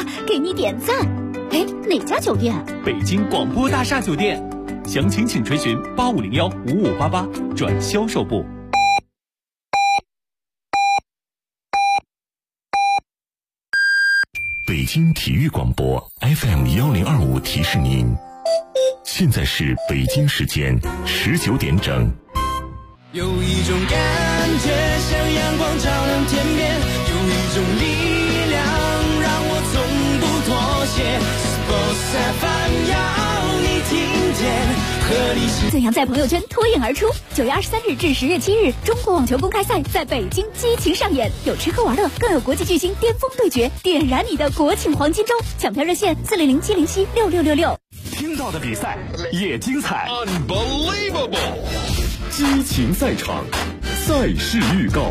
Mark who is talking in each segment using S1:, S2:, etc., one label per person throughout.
S1: 给你点赞。哎，哪家酒店？
S2: 北京广播大厦酒店，详情请垂询85015588转销售部。
S3: 北京体育广播 FM1025提示您，现在是北京时间19点整。
S4: 有一种感觉像阳光照亮天边，有一种力量让我从不妥协。Sports FM 要你听见。
S1: 怎样在朋友圈脱颖而出？9月23日至10月7日，中国网球公开赛在北京激情上演，有吃喝玩乐，更有国际巨星巅峰对决，点燃你的国庆黄金周！抢票热线400-707-6666。
S2: 听到的比赛也精彩
S3: ，Unbelievable！ 激情赛场，赛事预告。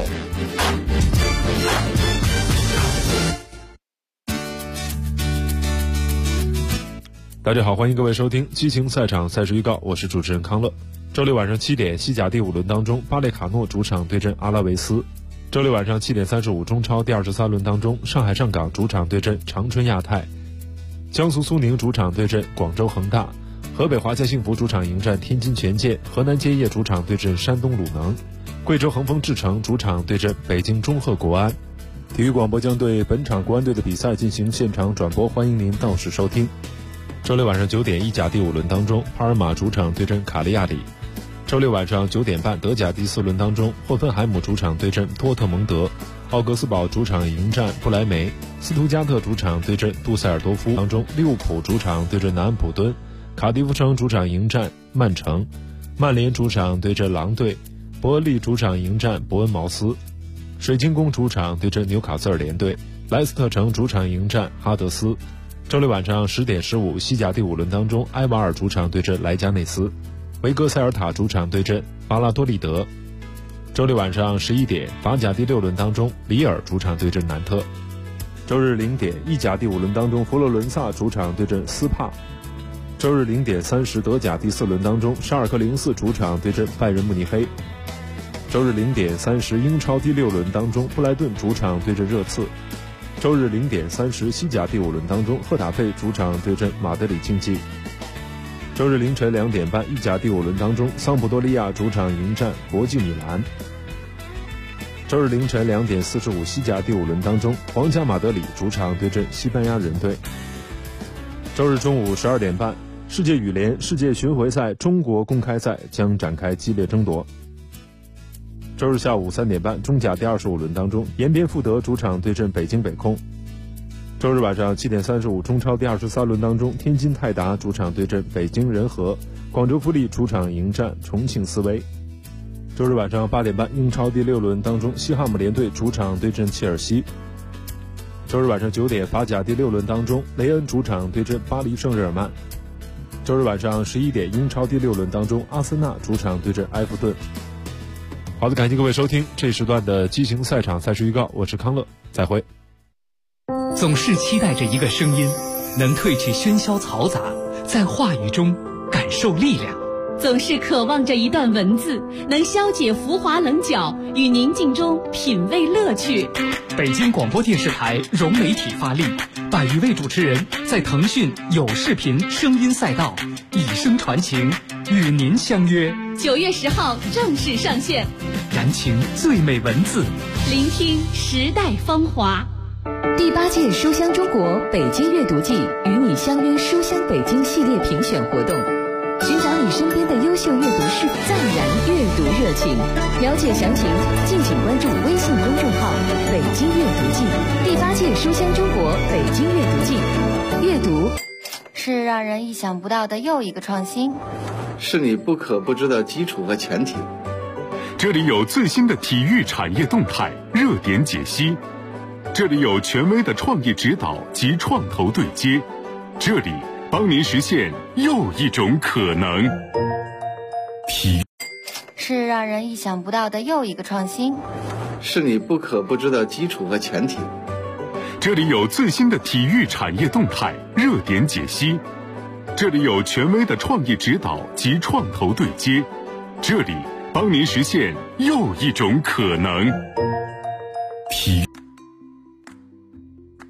S5: 大家好，欢迎各位收听激情赛场赛事预告，我是主持人康乐。周六晚上7点，西甲第5轮当中，巴列卡诺主场对阵阿拉维斯。周六晚上7点35，中超第23轮当中，上海上港主场对阵长春亚泰，江苏苏宁主场对阵广州恒大，河北华夏幸福主场迎战天津权健，河南建业主场对阵山东鲁能，贵州恒丰智诚主场对阵北京中赫国安。体育广播将对本场国安队的比赛进行现场转播，欢迎您到时收听。周六晚上9点，意甲第5轮当中，帕尔马主场对阵卡利亚里。周六晚上9点半，德甲第4轮当中，霍芬海姆主场对阵多特蒙德，奥格斯堡主场迎战不莱梅，斯图加特主场对阵杜塞尔多夫当中，利物浦主场对阵南安普敦，卡迪夫城主场迎战曼城，曼联主场对阵狼队，伯恩利主场迎战伯恩茅斯，水晶宫主场对阵纽卡斯尔联队，莱斯特城主场迎战哈德斯。周六晚上10点15，西甲第5轮当中，埃瓦尔主场对阵莱加内斯，维格塞尔塔主场对阵巴拉多利德。周六晚上11点，法甲第6轮当中，里尔主场对阵南特。周日0点，意甲第5轮当中，佛罗伦萨主场对阵斯帕。周日0点30，德甲第4轮当中，沙尔克04主场对阵拜仁慕尼黑。周日0点30，英超第6轮当中，布莱顿主场对阵热刺。周日0点30，西甲第5轮当中，赫塔费主场对阵马德里竞技。周日凌晨2点半，意甲第5轮当中，桑普多利亚主场迎战国际米兰。周日凌晨2点45，西甲第5轮当中，皇家马德里主场对阵西班牙人队。周日中午12点半，世界羽联世界巡回赛中国公开赛将展开激烈争夺。周日下午3点半，中甲第25轮当中，延边富德主场对阵北京北控。周日晚上7点35，中超第23轮当中，天津泰达主场对阵北京人和，广州富力主场迎战重庆斯威。周日晚上8点半，英超第6轮当中，西汉姆联队主场对阵切尔西。周日晚上9点，法甲第6轮当中，雷恩主场对阵巴黎圣日耳曼。周日晚上11点，英超第6轮当中，阿森纳主场对阵埃弗顿。好的，感谢各位收听这一时段的激情赛场赛事预告，我是康乐，再会。
S2: 总是期待着一个声音，能褪去喧嚣嘈杂，在话语中感受力量。
S1: 总是渴望着一段文字，能消解浮华棱角，与宁静中品味乐趣。
S2: 北京广播电视台融媒体发力，100余位主持人在腾讯有视频声音赛道以声传情，与您相约。
S1: 9月10号正式上线，
S2: 燃情最美文字，
S1: 聆听时代芳华。
S6: 第8届书香中国北京阅读季与你相约书香北京系列评选活动，寻找你身边的优秀阅读士，赞燃阅读热情。了解详情，敬请关注微信公众号“北京阅读季”。第8届书香中国北京阅读季，阅读
S7: 是让人意想不到的又一个创新，
S8: 是你不可不知的基础和前提。
S3: 这里有最新的体育产业动态、热点解析，这里有权威的创意指导及创投对接，这里帮您实现又一种可能。体
S7: 是让人意想不到的又一个创新，
S8: 是你不可不知的基础和前提。
S3: 这里有最新的体育产业动态、热点解析，这里有权威的创意指导及创投对接，这里帮您实现又一种可能。体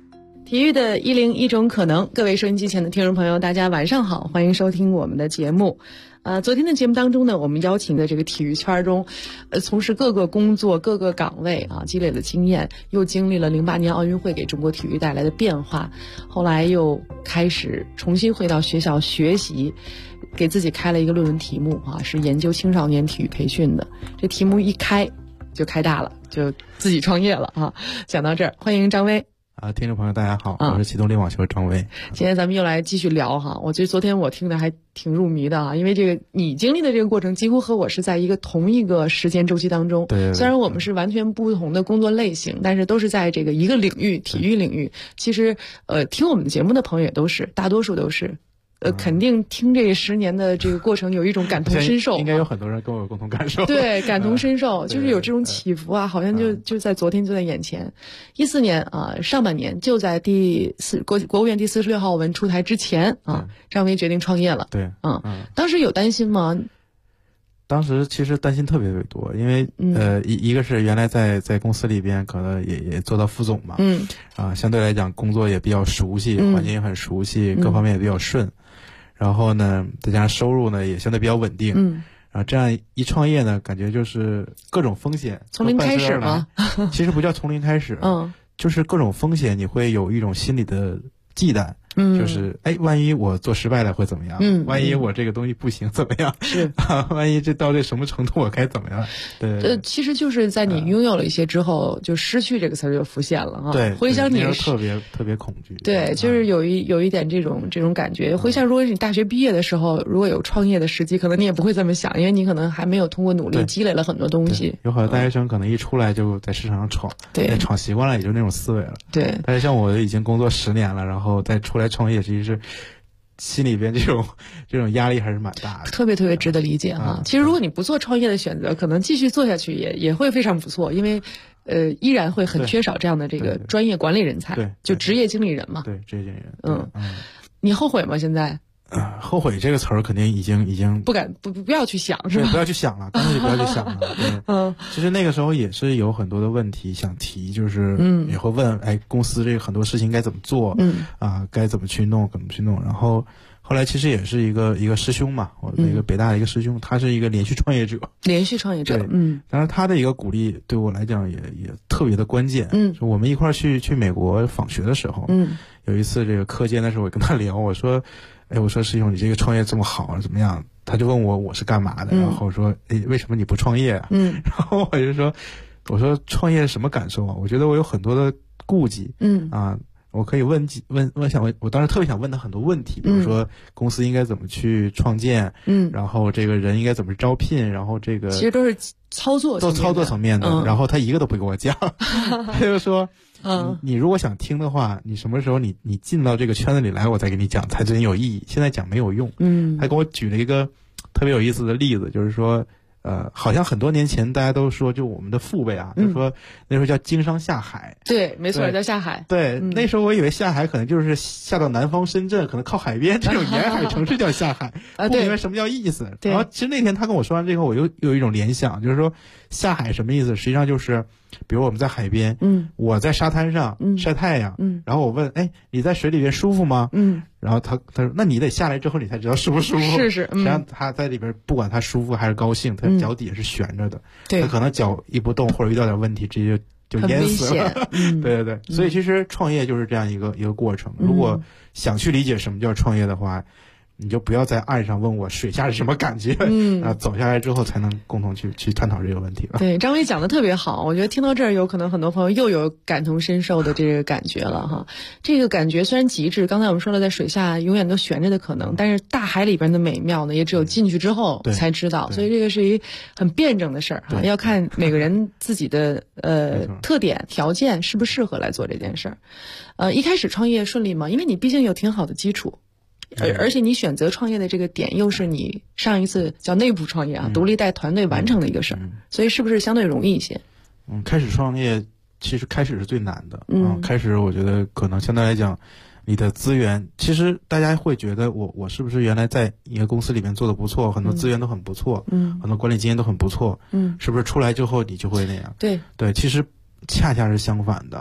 S9: 体育的101种可能，各位收音机前的听众朋友，大家晚上好，欢迎收听我们的节目。昨天的节目当中呢，我们邀请的这个体育圈中，从事各个工作、各个岗位啊，积累了经验，又经历了08年奥运会给中国体育带来的变化，后来又开始重新回到学校学习，给自己开了一个论文题目啊，是研究青少年体育培训的。这题目一开就开大了，就自己创业了啊。讲到这儿，欢迎张威。
S10: 听众朋友大家好，我是启动力网球张威。
S9: 今天咱们又来继续聊哈，我觉得昨天我听的还挺入迷的啊，因为这个你经历的这个过程几乎和我是在同一个时间周期当中。
S10: 对，
S9: 虽然我们是完全不同的工作类型，但是都是在这个一个领域，体育领域。其实听我们节目的朋友也都是，大多数都是。肯定听这10年的这个过程有一种感同身受，
S10: 应该有很多人跟我有共同感受。
S9: 对，感同身受，就是有这种起伏啊，好像就在昨天就在眼前。14年啊，上半年就在国务院第46号文出台之前啊，张威决定创业了。
S10: 对，
S9: 当时有担心吗？
S10: 当时其实担心特别多，因为一个是原来在公司里边可能也做到副总嘛，相对来讲工作也比较熟悉，环境也很熟悉，各方面也比较顺。然后呢，再加上收入呢也相对比较稳定，然后这样一创业呢，感觉就是各种风险
S9: 从零开始吗？
S10: 其实不叫从零开始，就是各种风险，你会有一种心理的忌惮。就是万一我做失败了会怎么样？万一我这个东西不行怎么样？
S9: 是
S10: 万一这到这什么程度我该怎么样？对，
S9: 其实就是在你拥有了一些之后，就失去这个词就浮现了啊。
S10: 对，
S9: 回想你
S10: 特别恐惧。
S9: 对，就是有一点这种感觉。回想如果你大学毕业的时候，如果有创业的时机，可能你也不会这么想，因为你可能还没有通过努力积累了很多东西。
S10: 有好多大学生可能一出来就在市场上闯，
S9: 对，
S10: 闯习惯了也就那种思维了。
S9: 对，
S10: 但是像我已经工作10年了，然后再出来创业，其实是心里边这种压力还是蛮大的，
S9: 特别值得理解哈。其实如果你不做创业的选择，可能继续做下去也会非常不错，因为依然会很缺少这样的这个专业管理人才，就职业经理人嘛。
S10: 对，职业经理人。
S9: 你后悔吗？现在？
S10: 后悔这个词儿肯定已经
S9: 不要去想，是吧？
S10: 不要去想了，干脆就不要去想了。其实那个时候也是有很多的问题想提，就是也会问，公司这个很多事情该怎么做，该怎么去弄，然后后来其实也是一个师兄嘛，我那个北大的一个师兄，他是一个连续创业者，当然他的一个鼓励对我来讲也特别的关键。就我们一块儿去美国访学的时候，有一次这个课间的时候，我跟他聊，我说师兄，你这个创业这么好怎么样？他就问我是干嘛的，然后我说为什么你不创业啊？然后我说创业什么感受啊？我觉得我有很多的顾忌，我可以我当时特别想问他很多问题，比如说公司应该怎么去创建，然后这个人应该怎么招聘，然后这个
S9: 其实都是操作
S10: 层面的，然后他一个都不给我讲，他就说，你如果想听的话，你什么时候你进到这个圈子里来，我再给你讲才真有意义，现在讲没有用。他给我举了一个特别有意思的例子，就是说好像很多年前大家都说，就我们的父辈啊，就说那时候叫经商下海。
S9: 对，没错，叫下海。
S10: 对，那时候我以为下海可能就是下到南方深圳，可能靠海边这种沿海城市叫下海，不明白什么叫意思。然后其实那天他跟我说完这个，我又有一种联想，就是说下海什么意思？实际上就是，比如我们在海边，我在沙滩上晒太阳，然后我问，你在水里边舒服吗？然后他说，那你得下来之后你才知道舒不舒服。
S9: 是，
S10: 实际上他在里边不管他舒服还是高兴，他脚底下是悬着的，他可能脚一不动或者遇到点问题，直接就淹死了。对，所以其实创业就是这样一个过程。如果想去理解什么叫创业的话，你就不要在岸上问我水下是什么感觉，走下来之后才能共同去探讨这个问题了。
S9: 对，张威讲的特别好，我觉得听到这儿有可能很多朋友又有感同身受的这个感觉了哈。这个感觉虽然极致，刚才我们说了，在水下永远都悬着的可能，但是大海里边的美妙呢，也只有进去之后才知道，所以这个是一很辩证的事儿哈，要看每个人自己的特点条件适不适合来做这件事儿。一开始创业顺利吗？因为你毕竟有挺好的基础。而且你选择创业的这个点又是你上一次叫内部创业独立带团队完成的一个事儿，所以是不是相对容易一些？
S10: 开始创业其实开始是最难的。开始我觉得可能相对来讲，你的资源，其实大家会觉得我是不是原来在一个公司里面做的不错，很多资源都很不错，很多管理经验都很不错，是不是出来之后你就会那样？
S9: 对，
S10: 其实恰恰是相反的。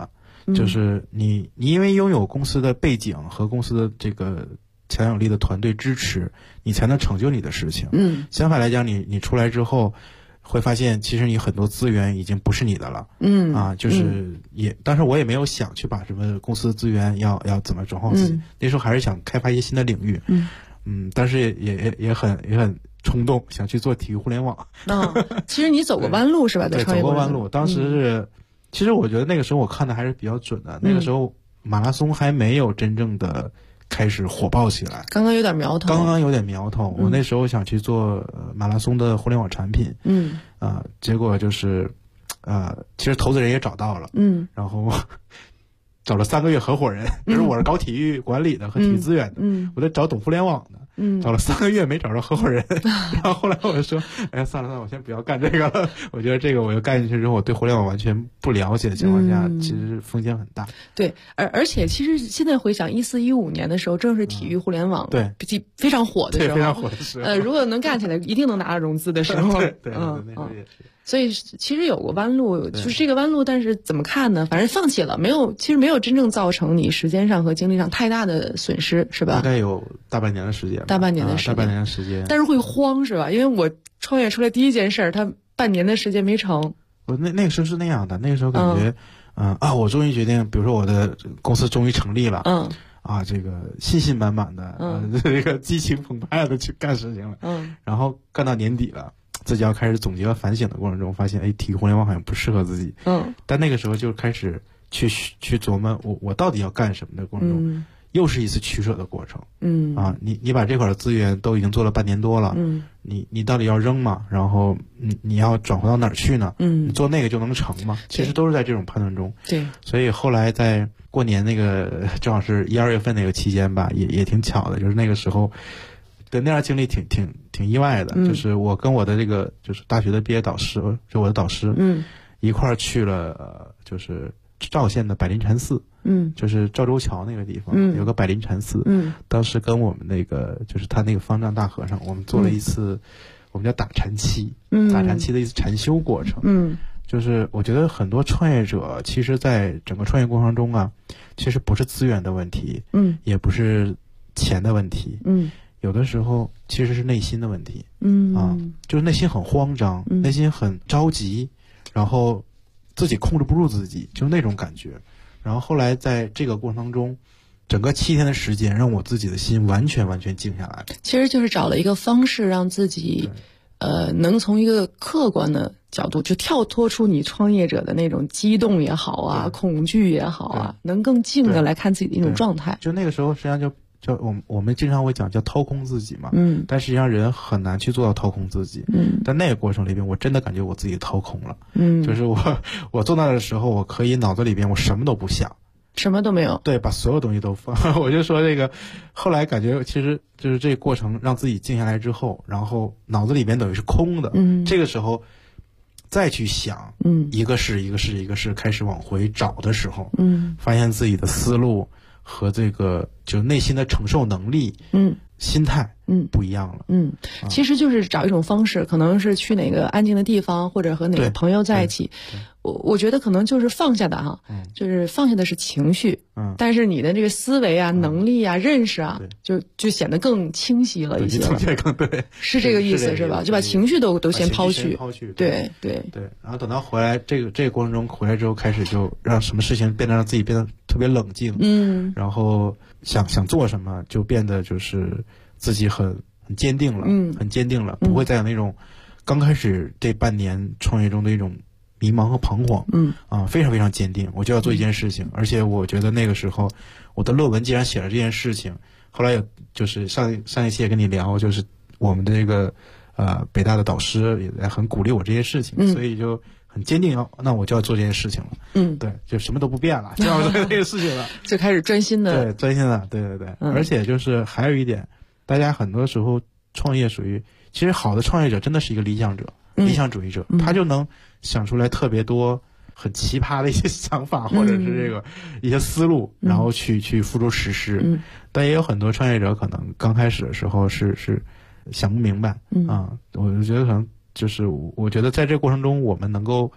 S10: 就是你因为拥有公司的背景和公司的这个强有力的团队支持，你才能成就你的事情。相反来讲，你出来之后会发现，其实你很多资源已经不是你的了。就是当时我也没有想去把什么公司资源要怎么转化自己，那时候还是想开发一些新的领域。但是也很冲动，想去做体育互联网。
S9: 其实你走过弯路是吧？
S10: 对，走过弯路。当时是，其实我觉得那个时候我看的还是比较准的。那个时候马拉松还没有真正的开始火爆起来，
S9: 刚刚有点苗头。
S10: 我那时候想去做马拉松的互联网产品。结果就是其实投资人也找到了。然后找了3个月合伙人，就是我是搞体育管理的和体育资源的，我在找懂互联网的，找了3个月没找着合伙人，然后后来我就说，算了，我先不要干这个了。我觉得这个我又干进去之后，我对互联网完全不了解的情况下，其实风险很大。
S9: 对，而且其实现在回想14、15年的时候，正是体育互联网非常火的时候，
S10: 非常火的时候。
S9: 如果能干起来，一定能拿到融资的时候。
S10: 对，那时候也是。
S9: 所以其实有过弯路，就是这个弯路，但是怎么看呢？反正放弃了，其实没有真正造成你时间上和精力上太大的损失，是吧？
S10: 大概有大半年的时间。
S9: 大半年的
S10: 时间。
S9: 但是会慌，是吧？因为我创业出来第一件事，他半年的时间没成。
S10: 我那个时候是那样的，那个时候感觉，我终于决定，比如说我的公司终于成立了，这个信心满满的，这个激情澎湃的去干事情了，然后干到年底了。自己要开始总结和反省的过程中，发现体育互联网好像不适合自己。但那个时候就开始去琢磨我到底要干什么的过程中，又是一次取舍的过程。你把这块资源都已经做了半年多了，你到底要扔吗？然后你要转回到哪儿去呢？你做那个就能成吗？其实都是在这种判断中。
S9: 对，
S10: 所以后来在过年那个正好是1、2月份那个期间吧，也挺巧的，就是那个时候。对，那样经历挺意外的，就是我跟我的这个就是大学的毕业导师，就我的导师，一块儿去了就是赵县的百灵禅寺，就是赵州桥那个地方，有个百灵禅寺，当时跟我们那个就是他那个方丈大和尚，我们做了一次，我们叫打禅期，打禅期的一次禅修过程，就是我觉得很多创业者其实在整个创业过程中啊，其实不是资源的问题，也不是钱的问题，有的时候其实是内心的问题，就是内心很慌张，内心很着急，然后自己控制不住自己，就是那种感觉。然后后来在这个过程当中，整个7天的时间，让我自己的心完全静下来。
S9: 其实就是找了一个方式，让自己能从一个客观的角度，就跳脱出你创业者的那种激动也好啊，恐惧也好啊，能更静的来看自己的一种状态。
S10: 就那个时候，实际上就我们经常会讲叫掏空自己嘛，但实际上人很难去做到掏空自己，但那个过程里边，我真的感觉我自己掏空了，就是我坐那的时候，我可以脑子里边我什么都不想，
S9: 什么都没有，
S10: 对，把所有东西都放。我就说这个，后来感觉其实就是这个过程让自己静下来之后，然后脑子里边等于是空的，这个时候再去想，一个是开始往回找的时候，发现自己的思路和这个就内心的承受能力，心态，不一样了。
S9: 其实就是找一种方式，可能是去哪个安静的地方，或者和哪个朋友在一起。我觉得可能就是放下的哈，就是放下的是情绪，但是你的这个思维啊、能力啊、认识啊，就显得更清晰了一些了。
S10: 对，
S9: 是这个意思是吧？就把情绪都先抛去。对。
S10: 然后等到回来这个过程中回来之后，开始就让什么事情让自己变得特别冷静，然后想做什么就变得就是自己很坚定了，很坚定了，不会再有那种刚开始这半年创业中的一种迷茫和彷徨，非常非常坚定，我就要做一件事情，而且我觉得那个时候我的论文既然写了这件事情，后来有就是上一期也跟你聊，就是我们的这个北大的导师也在很鼓励我这些事情，所以就很坚定，那我就要做这件事情了，对，就什么都不变了，就要做这个事情了，
S9: 就开始专心的，
S10: 对，而且就是还有一点，大家很多时候创业属于，其实好的创业者真的是一个理想主义者，他就能想出来特别多很奇葩的一些想法，或者是这个一些思路，然后去付诸实施。但也有很多创业者可能刚开始的时候是想不明白，我觉得可能就是我觉得在这个过程中，我们能够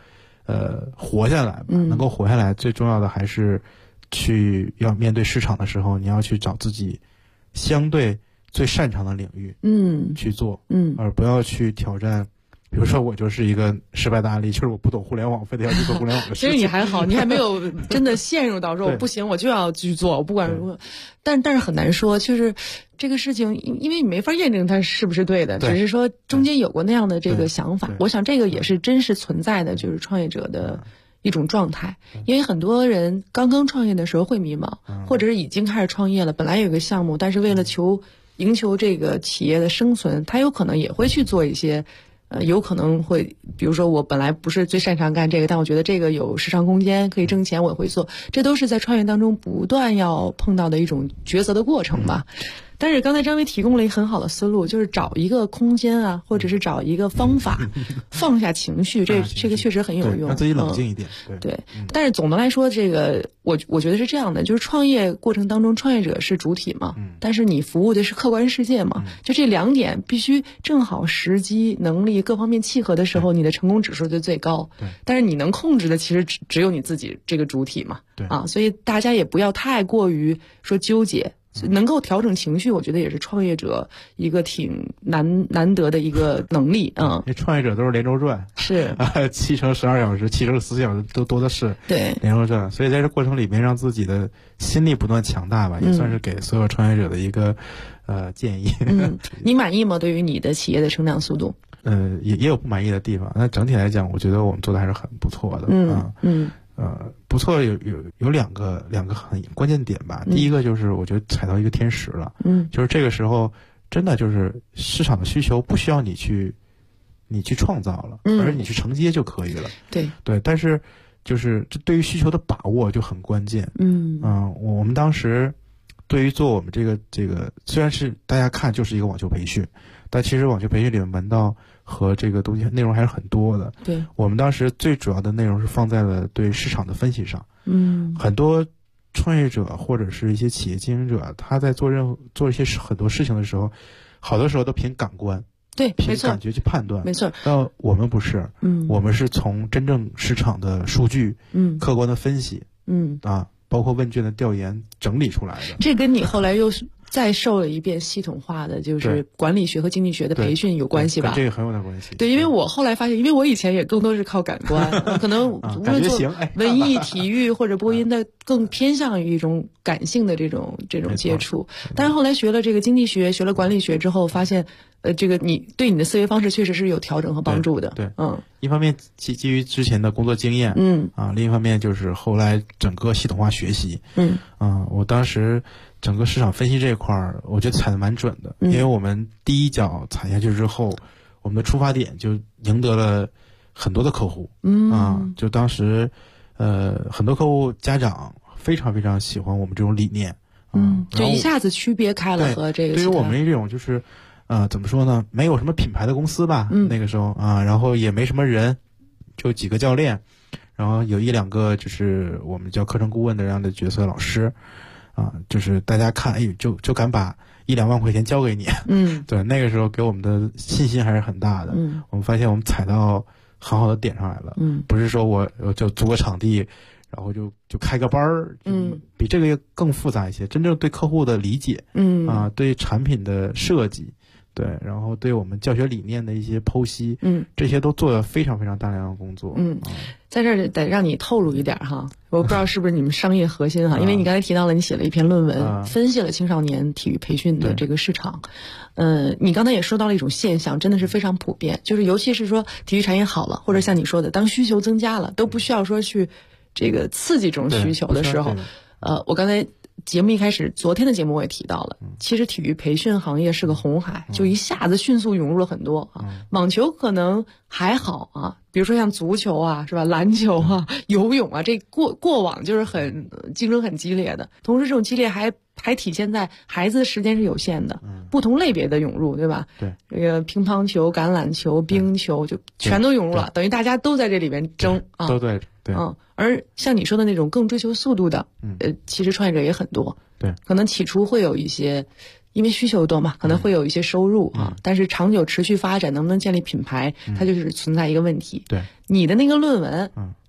S10: 活下来吧。能够活下来，最重要的还是要面对市场的时候，你要去找自己相对最擅长的领域，去做，而不要去挑战。比如说我就是一个失败的案例，就是我不懂互联网，非得要去做互联网的事情。
S9: 其实你还好，你还没有真的陷入到说我不行，我就要去做，我不管如何。但是很难说，就是这个事情，因为你没法验证它是不是对的，只是说中间有过那样的这个想法。我想这个也是真实存在的，就是创业者的一种状态。因为很多人刚刚创业的时候会迷茫，或者是已经开始创业了，本来有个项目，但是为了赢求这个企业的生存，他有可能也会去做一些。有可能会，比如说我本来不是最擅长干这个，但我觉得这个有市场空间，可以挣钱，我也会做。这都是在创业当中不断要碰到的一种抉择的过程吧。但是刚才张薇提供了一个很好的思路，就是找一个空间啊，或者是找一个方法，放下情绪，这个确实很有用，
S10: 让自己冷静一点。
S9: 对。但是总的来说，这个我觉得是这样的，就是创业过程当中，创业者是主体嘛，但是你服务的是客观世界嘛，就这两点必须正好时机、能力各方面契合的时候，你的成功指数就最高。但是你能控制的其实只有你自己这个主体嘛，所以大家也不要太过于说纠结。能够调整情绪，我觉得也是创业者一个挺难得的一个能力啊。
S10: 创业者都是连轴转，
S9: 是
S10: 7乘12小时、7乘14小时都多的是，
S9: 对，
S10: 连轴转。所以在这过程里面，让自己的心力不断强大吧，也算是给所有创业者的一个建议。
S9: 你满意吗？对于你的企业的成长速度？
S10: 也有不满意的地方。那整体来讲，我觉得我们做的还是很不错的。不错，有两个很关键点吧。第一个就是我觉得踩到一个天时了，就是这个时候真的就是市场的需求不需要你去创造了，而你去承接就可以了。
S9: 对，
S10: 但是就是这对于需求的把握就很关键。我们当时对于做我们这个虽然是大家看就是一个网球培训，但其实网球培训里面门道和这个东西内容还是很多的。
S9: 对，
S10: 我们当时最主要的内容是放在了对市场的分析上。很多创业者或者是一些企业经营者，他在做一些很多事情的时候，好多时候都凭感官，
S9: 对，
S10: 凭感觉去判断，
S9: 没错。
S10: 但我们不是，我们是从真正市场的数据，客观的分析，包括问卷的调研整理出来的。
S9: 这跟你后来又再受了一遍系统化的就是管理学和经济学的培训有关系吧？
S10: 这个很有点关系。
S9: 对，因为我后来发现，因为我以前也更多是靠感官，可能无论做文艺、体育或者播音的，更偏向于一种感性的这种接触。但是后来学了这个经济学，学了管理学之后，发现这个你对你的思维方式确实是有调整和帮助的。
S10: 对，一方面基于之前的工作经验，另一方面就是后来整个系统化学习，我当时整个市场分析这一块儿，我觉得踩得蛮准的，因为我们第一脚踩下去之后，我们的出发点就赢得了很多的客户，就当时很多客户家长非常非常喜欢我们这种理念，
S9: 就一下子区别开了和这个。
S10: 对于我们这种就是怎么说呢，没有什么品牌的公司吧，那个时候然后也没什么人，就几个教练，然后有1-2个就是我们叫课程顾问的这样的角色老师。就是大家看，就敢把1-2万块钱交给你，对，那个时候给我们的信心还是很大的。我们发现我们踩到很好的点上来了，不是说我就租个场地，然后就开个班儿，比这个更复杂一些。真正对客户的理解，对产品的设计，对，然后对我们教学理念的一些剖析，这些都做了非常非常大量的工作。
S9: 在这儿得让你透露一点哈，我不知道是不是你们商业核心哈，因为你刚才提到了你写了一篇论文，分析了青少年体育培训的这个市场。你刚才也说到了一种现象，真的是非常普遍，就是尤其是说体育产业好了，或者像你说的，当需求增加了，都不需要说去这个刺激这种需求的时候，我刚才节目一开始，昨天的节目我也提到了，其实体育培训行业是个红海，就一下子迅速涌入了很多网球可能还好比如说像足球是吧，篮球游泳这过往就是很竞争很激烈的，同时这种激烈还体现在孩子的时间是有限的，不同类别的涌入，对吧？
S10: 对，
S9: 这个乒乓球、橄榄球、冰球就全都涌入了，等于大家都在这里边争
S10: 都对。
S9: 而像你说的那种更追求速度的，其实创业者也很多。
S10: 对，
S9: 可能起初会有一些，因为需求多嘛，可能会有一些收入但是长久持续发展，能不能建立品牌，它就是存在一个问题。
S10: 对，
S9: 你的那个论文，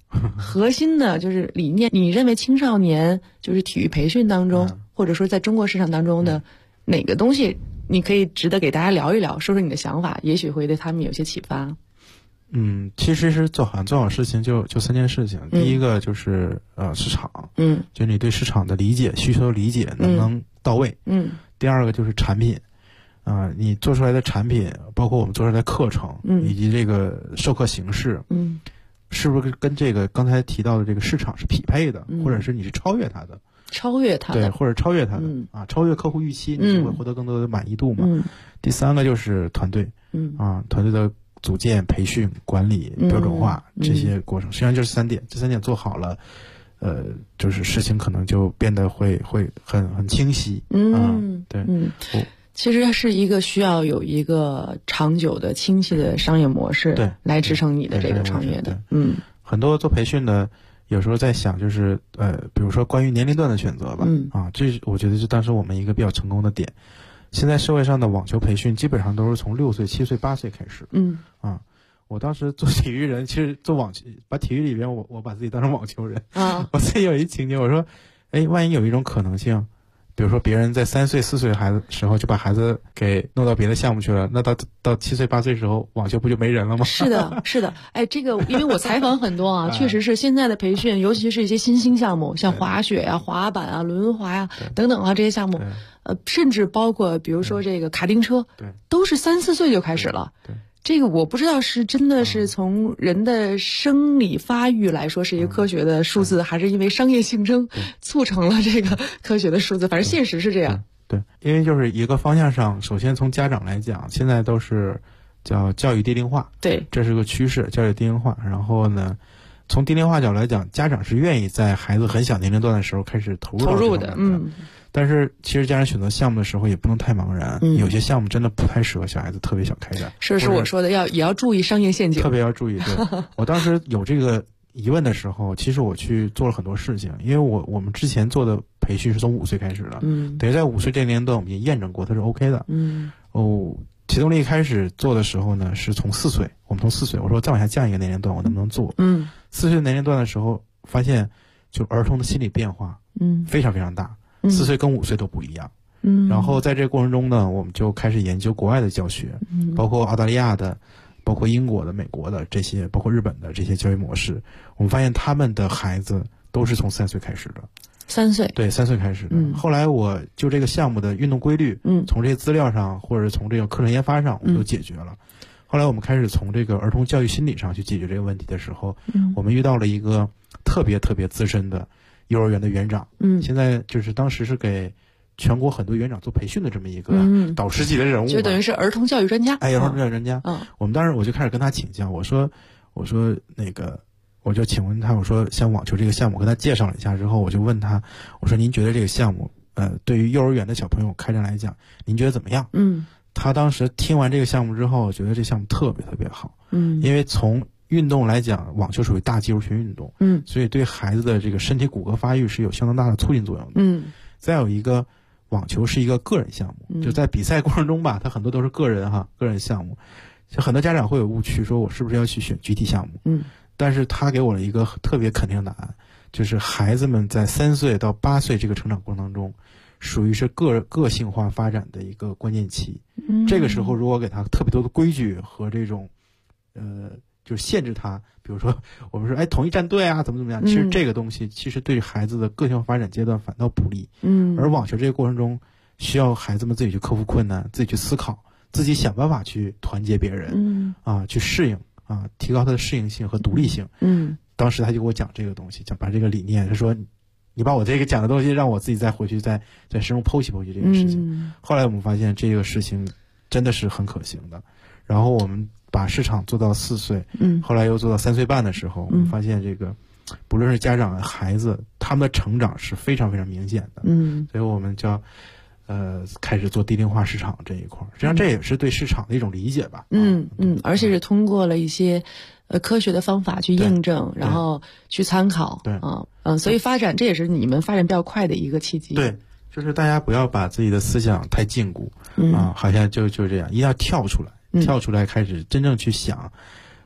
S9: 核心的就是理念，你认为青少年就是体育培训当中，或者说在中国市场当中的哪个东西，你可以值得给大家聊一聊，说说你的想法，也许会对他们有些启发。
S10: 其实是做好事情就3件事情。第一个就是市场，就你对市场的理解、需求的理解能不能到位。第二个就是产品，你做出来的产品，包括我们做出来的课程，以及这个授课形式，是不是跟这个刚才提到的这个市场是匹配的，或者是你是超越它的，对，或者超越它的超越客户预期，你就会获得更多的满意度嘛。第三个就是团队，团队的组建、培训、管理、标准化这些过程，实际上就是3点，这3点做好了，就是事情可能就变得会很清晰。对。
S9: 其实是一个需要有一个长久的清晰的商业模式来支撑你的这个创业的。
S10: 很多做培训的有时候在想，就是比如说关于年龄段的选择吧，这我觉得是当时我们一个比较成功的点。现在社会上的网球培训基本上都是从6岁、7岁、8岁开始。我当时做体育人，其实做网球，把体育里边我把自己当成网球人。我自己有一情节，我说，万一有一种可能性，比如说别人在3岁、4岁孩子时候就把孩子给弄到别的项目去了，那到7岁、8岁时候，网球不就没人了吗？
S9: 是的，是的。这个因为我采访很多确实是现在的培训，尤其是一些新兴项目，像滑雪呀、滑板啊、轮滑呀等等这些项目，甚至包括比如说这个卡丁车，都是3、4岁就开始了。这个我不知道是真的是从人的生理发育来说是一个科学的数字，还是因为商业竞争促成了这个科学的数字，反正现实是这样。
S10: 对，因为就是一个方向上，首先从家长来讲，现在都是叫教育低龄化，
S9: 对，
S10: 这是个趋势，教育低龄化。然后呢，从低龄化角度来讲，家长是愿意在孩子很小年龄段的时候开始投入的，但是其实家长选择项目的时候也不能太茫然，有些项目真的不太适合小孩子特别小开展。
S9: 是我说的，也要注意商业陷阱，
S10: 特别要注意。对，我当时有这个疑问的时候，其实我去做了很多事情，因为我们之前做的培训是从5岁开始的，等于在5岁这个年龄段我们也验证过它是 OK 的。启动力开始做的时候呢，是从4岁，我们从4岁，我说再往下降一个年龄段，我能不能做？4岁年龄段的时候，发现就儿童的心理变化，非常非常大。4岁跟5岁都不一样。然后在这个过程中呢，我们就开始研究国外的教学，包括澳大利亚的，包括英国的、美国的这些，包括日本的这些教育模式。我们发现他们的孩子都是从3岁开始的。
S9: 3岁？
S10: 对，3岁开始的。后来我就这个项目的运动规律，从这些资料上或者从这个课程研发上，我们都解决了。后来我们开始从这个儿童教育心理上去解决这个问题的时候，我们遇到了一个特别特别资深的幼儿园的园长，现在就是当时是给全国很多园长做培训的这么一个导师级的人物，
S9: 就等于是儿童教育专家。
S10: 儿童教育专家。我们当时我就开始跟他请教，我说那个，我就请问他，我说像网球这个项目，我跟他介绍了一下之后，我就问他，我说您觉得这个项目，对于幼儿园的小朋友开展来讲，您觉得怎么样？他当时听完这个项目之后，觉得这项目特别特别好。因为从运动来讲，网球属于大肌肉群运动，所以对孩子的这个身体骨骼发育是有相当大的促进作用的。再有一个，网球是一个个人项目，就在比赛过程中吧，它很多都是个人项目，就很多家长会有误区，说我是不是要去选集体项目？但是他给我了一个特别肯定的答案，就是孩子们在3岁到8岁这个成长过程当中，属于是个性化发展的一个关键期。这个时候如果给他特别多的规矩和这种就是限制他，比如说我们说统一战队啊，怎么样，其实这个东西其实对孩子的个性化发展阶段反倒不利。而网球这个过程中需要孩子们自己去克服困难，自己去思考，自己想办法去团结别人，去适应，提高他的适应性和独立性。当时他就给我讲这个东西，讲把这个理念，他说你把我这个讲的东西让我自己再回去再深入剖析剖析这个事情。后来我们发现这个事情真的是很可行的，然后我们把市场做到4岁，后来又做到3岁半的时候，我们发现这个不论是家长孩子，他们的成长是非常非常明显的。所以我们叫开始做低龄化市场这一块，实际上这也是对市场的一种理解吧。
S9: 而且是通过了一些科学的方法去验证，然后去参考。所以发展，这也是你们发展比较快的一个契机。
S10: 对，就是大家不要把自己的思想太禁锢，好像就这样，一定要跳出来，开始真正去想，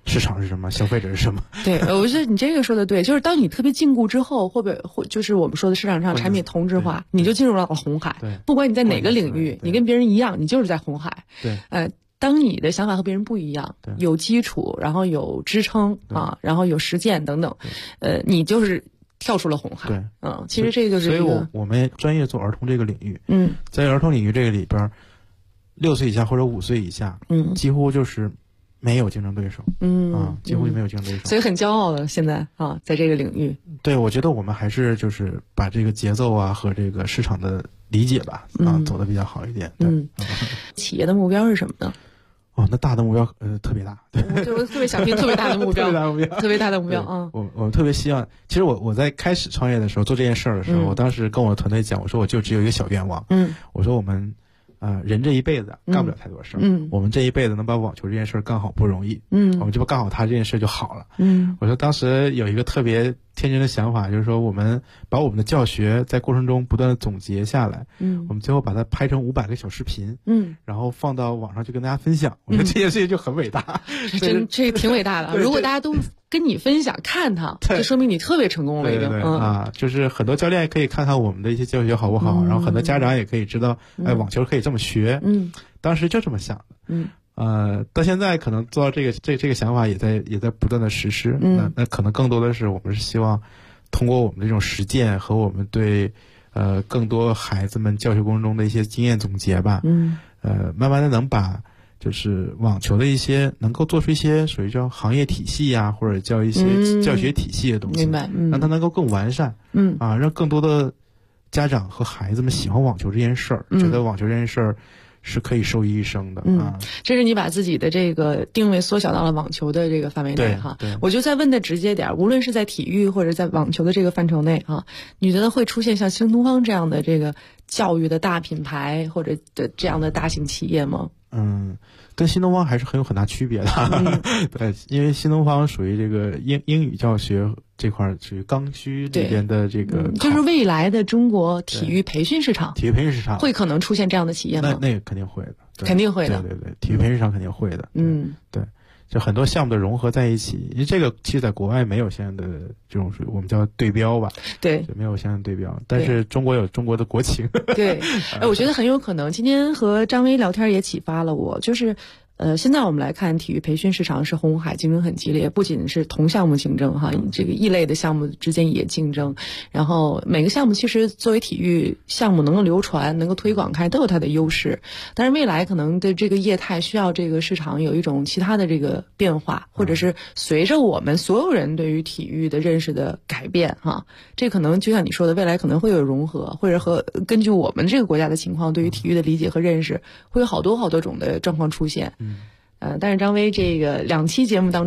S10: 市场是什么，消费者是什么。
S9: 对，我觉得你这个说的对，就是当你特别禁锢之后，会不会就是我们说的市场上产品同质化，你就进入了红海。
S10: 对，
S9: 不管你在哪个领域，你跟别人一样，你就是在红海。
S10: 对，
S9: 当你的想法和别人不一样，有基础，然后有支撑啊，然后有实践等等，你就是跳出了红海。
S10: 对，
S9: 其实这个就是
S10: 所以我们专业做儿童这个领域，在儿童领域这个里边，6岁以下或者5岁以下，几乎就是没有竞争对手，几乎就没有竞争对手，
S9: 所以很骄傲的现在啊，在这个领域。
S10: 对，我觉得我们还是就是把这个节奏啊和这个市场的理解吧，走得比较好一点。对，
S9: 企业的目标是什么呢？
S10: 那大的目标特别大，
S9: 我特别想听特别大的目标，特别大的目标啊！
S10: 我特别希望，其实我在开始创业的时候做这件事儿的时候，我当时跟我的团队讲，我说我就只有一个小愿望，我说我们人这一辈子干不了太多事儿，我们这一辈子能把网球这件事儿干好不容易，我们就把干好它这件事就好了，我说当时有一个特别天真的想法，就是说我们把我们的教学在过程中不断的总结下来，我们最后把它拍成500个小视频，然后放到网上去跟大家分享，我觉得这件事情就很伟大，
S9: 这挺伟大的。如果大家都跟你分享看它，就说明你特别成功了已经。
S10: 就是很多教练可以看看我们的一些教学好不好，然后很多家长也可以知道，网球可以这么学，当时就这么想的，到现在可能做到这个想法也在不断的实施，那可能更多的是我们是希望通过我们这种实践和我们对更多孩子们教学过程中的一些经验总结吧，慢慢的能把就是网球的一些能够做出一些属于叫行业体系呀，或者叫一些教学体系的东西，
S9: 明白，
S10: 让它能够更完善，让更多的家长和孩子们喜欢网球这件事儿，觉得网球这件事儿是可以受益一生的。
S9: 这是你把自己的这个定位缩小到了网球的这个范围内哈。我就再问的直接点，无论是在体育或者在网球的这个范畴内哈，你觉得会出现像新东方这样的这个教育的大品牌或者的这样的大型企业吗？
S10: 跟新东方还是很大区别的，对，因为新东方属于这个英语教学这块属于刚需里边的这个，
S9: 就是未来的中国体育培训市场，会可能出现这样的企业吗？
S10: 那个肯定会的，
S9: 肯定会的，
S10: 对，体育培训市场肯定会的，对。就很多项目的融合在一起，因为这个其实在国外没有现在的这种我们叫对标吧，
S9: 对，
S10: 没有现在的对标，但是中国有中国的国情，
S9: 对，我觉得很有可能。今天和张薇聊天也启发了我，就是现在我们来看体育培训市场是红海，竞争很激烈，不仅是同项目竞争哈，这个异类的项目之间也竞争，然后每个项目其实作为体育项目能够流传能够推广开都有它的优势，但是未来可能的这个业态需要这个市场有一种其他的这个变化，或者是随着我们所有人对于体育的认识的改变哈，这可能就像你说的，未来可能会有融合，或者和根据我们这个国家的情况对于体育的理解和认识会有好多种的状况出现。但是张薇这个2期节目当中